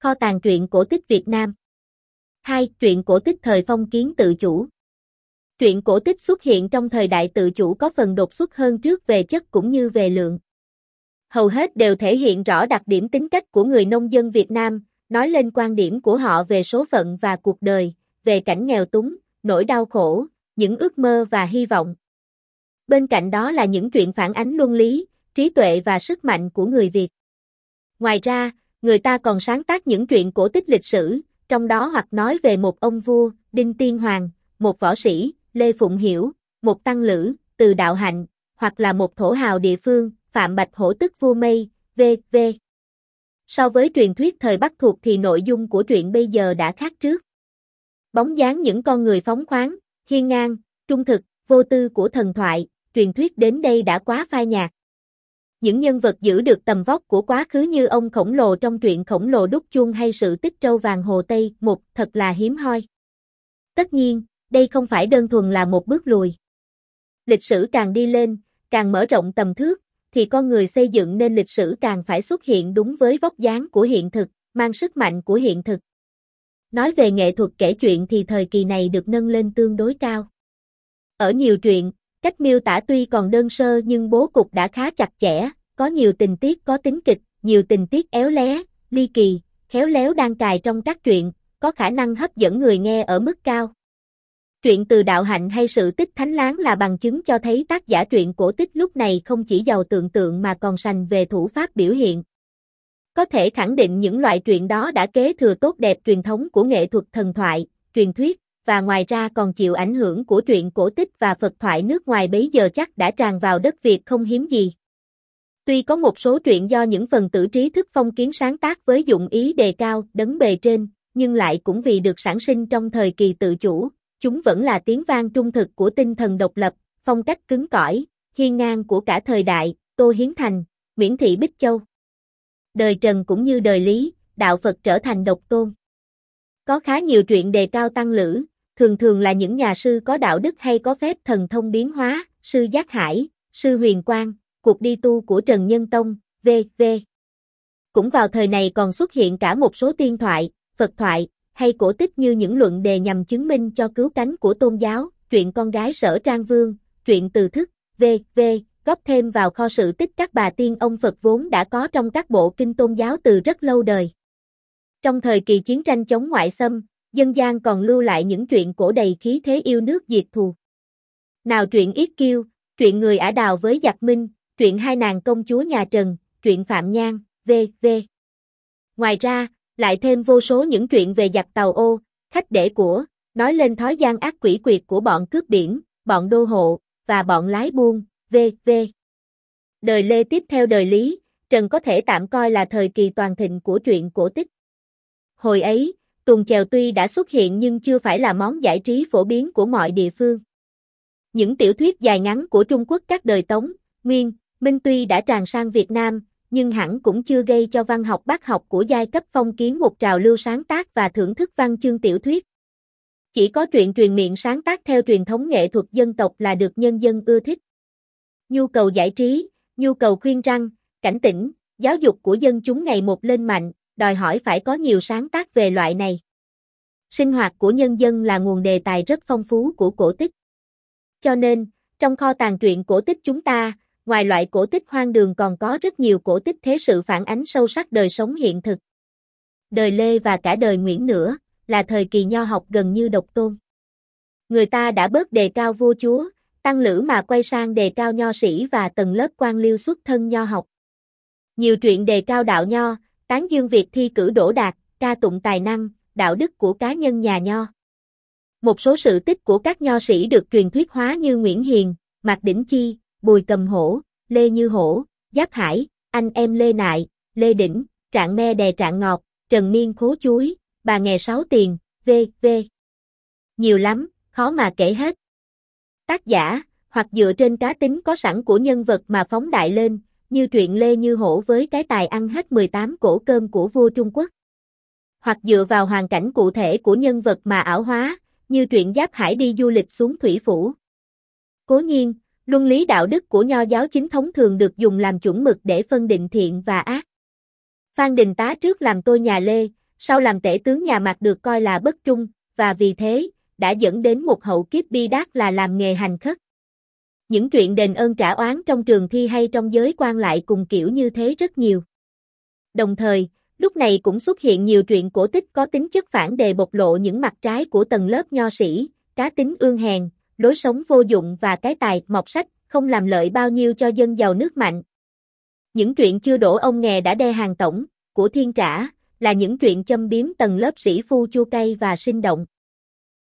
Kho tàng truyện cổ tích Việt Nam. 2. Truyện cổ tích thời phong kiến tự chủ. Truyện cổ tích xuất hiện trong thời đại tự chủ có phần đột xuất hơn trước về chất cũng như về lượng. Hầu hết đều thể hiện rõ đặc điểm tính cách của người nông dân Việt Nam, nói lên quan điểm của họ về số phận và cuộc đời, về cảnh nghèo túng, nỗi đau khổ, những ước mơ và hy vọng. Bên cạnh đó là những truyện phản ánh luân lý, trí tuệ và sức mạnh của người Việt. Ngoài ra, người ta còn sáng tác những truyện cổ tích lịch sử, trong đó hoặc nói về một ông vua, Đinh Tiên Hoàng, một võ sĩ, Lê Phụng Hiểu, một tăng lữ, Từ Đạo Hạnh, hoặc là một thổ hào địa phương, Phạm Bạch Hổ tức vua Mây, v.v. So với truyền thuyết thời Bắc thuộc thì nội dung của truyện bây giờ đã khác trước. Bóng dáng những con người phóng khoáng, hiên ngang, trung thực, vô tư của thần thoại, truyền thuyết đến đây đã quá phai nhạt. Những nhân vật giữ được tầm vóc của quá khứ như ông khổng lồ trong truyện Khổng Lồ Đúc Chuông hay sự tích trâu vàng Hồ Tây một thật là hiếm hoi. Tất nhiên, đây không phải đơn thuần là một bước lùi. Lịch sử càng đi lên, càng mở rộng tầm thước, thì con người xây dựng nên lịch sử càng phải xuất hiện đúng với vóc dáng của hiện thực, mang sức mạnh của hiện thực. Nói về nghệ thuật kể chuyện thì thời kỳ này được nâng lên tương đối cao. Ở nhiều truyện, cách miêu tả tuy còn đơn sơ nhưng bố cục đã khá chặt chẽ, có nhiều tình tiết có tính kịch, nhiều tình tiết éo lé, ly kỳ, khéo léo đan cài trong các truyện, có khả năng hấp dẫn người nghe ở mức cao. Truyện Từ Đạo Hạnh hay sự tích Thánh Láng là bằng chứng cho thấy tác giả truyện cổ tích lúc này không chỉ giàu tưởng tượng mà còn sành về thủ pháp biểu hiện. Có thể khẳng định những loại truyện đó đã kế thừa tốt đẹp truyền thống của nghệ thuật thần thoại, truyền thuyết, và ngoài ra còn chịu ảnh hưởng của truyện cổ tích và Phật thoại nước ngoài bấy giờ chắc đã tràn vào đất Việt không hiếm gì. Tuy có một số truyện do những phần tử trí thức phong kiến sáng tác với dụng ý đề cao, đấng bề trên, nhưng lại cũng vì được sản sinh trong thời kỳ tự chủ, chúng vẫn là tiếng vang trung thực của tinh thần độc lập, phong cách cứng cỏi, hiên ngang của cả thời đại, Tô Hiến Thành, Nguyễn Thị Bích Châu. Đời Trần cũng như đời Lý, đạo Phật trở thành độc tôn. Có khá nhiều truyện đề cao tăng lữ, thường thường là những nhà sư có đạo đức hay có phép thần thông biến hóa, sư Giác Hải, sư Huyền Quang, cuộc đi tu của Trần Nhân Tông, v.v. Cũng vào thời này còn xuất hiện cả một số tiên thoại, Phật thoại, hay cổ tích như những luận đề nhằm chứng minh cho cứu cánh của tôn giáo, truyện con gái Sở Trang Vương, truyện Từ Thức, v.v. góp thêm vào kho sự tích các bà tiên ông Phật vốn đã có trong các bộ kinh tôn giáo từ rất lâu đời. Trong thời kỳ chiến tranh chống ngoại xâm, dân gian còn lưu lại những truyện cổ đầy khí thế yêu nước diệt thù. Nào truyện Yết Kiêu, truyện Người Ả Đào với giặc Minh, truyện Hai nàng công chúa nhà Trần, truyện Phạm Nhan, v.v. Ngoài ra, lại thêm vô số những truyện về giặc tàu ô, khách để của, nói lên thói gian ác quỷ quyệt của bọn cướp biển, bọn đô hộ, và bọn lái buôn, v.v. Đời Lê tiếp theo đời Lý, Trần có thể tạm coi là thời kỳ toàn thịnh của truyện cổ tích. Hồi ấy, tuồng chèo tuy đã xuất hiện nhưng chưa phải là món giải trí phổ biến của mọi địa phương. Những tiểu thuyết dài ngắn của Trung Quốc các đời Tống, Nguyên, Minh tuy đã tràn sang Việt Nam, nhưng hẳn cũng chưa gây cho văn học bác học của giai cấp phong kiến một trào lưu sáng tác và thưởng thức văn chương tiểu thuyết. Chỉ có truyện truyền miệng sáng tác theo truyền thống nghệ thuật dân tộc là được nhân dân ưa thích. Nhu cầu giải trí, nhu cầu khuyên răn, cảnh tỉnh, giáo dục của dân chúng ngày một lên mạnh, đòi hỏi phải có nhiều sáng tác về loại này. Sinh hoạt của nhân dân là nguồn đề tài rất phong phú của cổ tích. Cho nên, trong kho tàng truyện cổ tích chúng ta, ngoài loại cổ tích hoang đường còn có rất nhiều cổ tích thế sự phản ánh sâu sắc đời sống hiện thực. Đời Lê và cả đời Nguyễn nữa, là thời kỳ nho học gần như độc tôn. Người ta đã bớt đề cao vua chúa, tăng lữ mà quay sang đề cao nho sĩ và tầng lớp quan liêu xuất thân nho học. Nhiều truyện đề cao đạo nho, tán dương việc thi cử đỗ đạt, ca tụng tài năng, đạo đức của cá nhân nhà nho. Một số sự tích của các nho sĩ được truyền thuyết hóa như Nguyễn Hiền, Mạc Đỉnh Chi, Bùi Cầm Hổ, Lê Như Hổ, Giáp Hải, anh em Lê Nại, Lê Đỉnh, Trạng Me Đè Trạng Ngọt, Trần Miên Khố Chuối, Bà Nghè Sáu Tiền, v.v. Nhiều lắm, khó mà kể hết. Tác giả, hoặc dựa trên cá tính có sẵn của nhân vật mà phóng đại lên, như truyện Lê Như Hổ với cái tài ăn hết 18 cỗ cơm của vua Trung Quốc. Hoặc dựa vào hoàn cảnh cụ thể của nhân vật mà ảo hóa, như truyện Giáp Hải đi du lịch xuống Thủy Phủ. Cố nhiên, luân lý đạo đức của nho giáo chính thống thường được dùng làm chuẩn mực để phân định thiện và ác. Phan Đình Tá trước làm tôi nhà Lê, Sau làm tể tướng nhà Mạc được coi là bất trung, và vì thế, đã dẫn đến một hậu kiếp bi đát là làm nghề hành khất. Những chuyện đền ơn trả oán trong trường thi hay trong giới quan lại cùng kiểu như thế rất nhiều. Đồng thời, lúc này cũng xuất hiện nhiều truyện cổ tích có tính chất phản đề bộc lộ những mặt trái của tầng lớp nho sĩ, cá tính ương hèn, lối sống vô dụng và cái tài mọt sách, không làm lợi bao nhiêu cho dân giàu nước mạnh. Những truyện chưa đổ ông nghè đã đe hàng tổng, của Thiên Trả, là những truyện châm biếm tầng lớp sĩ phu chua cay và sinh động.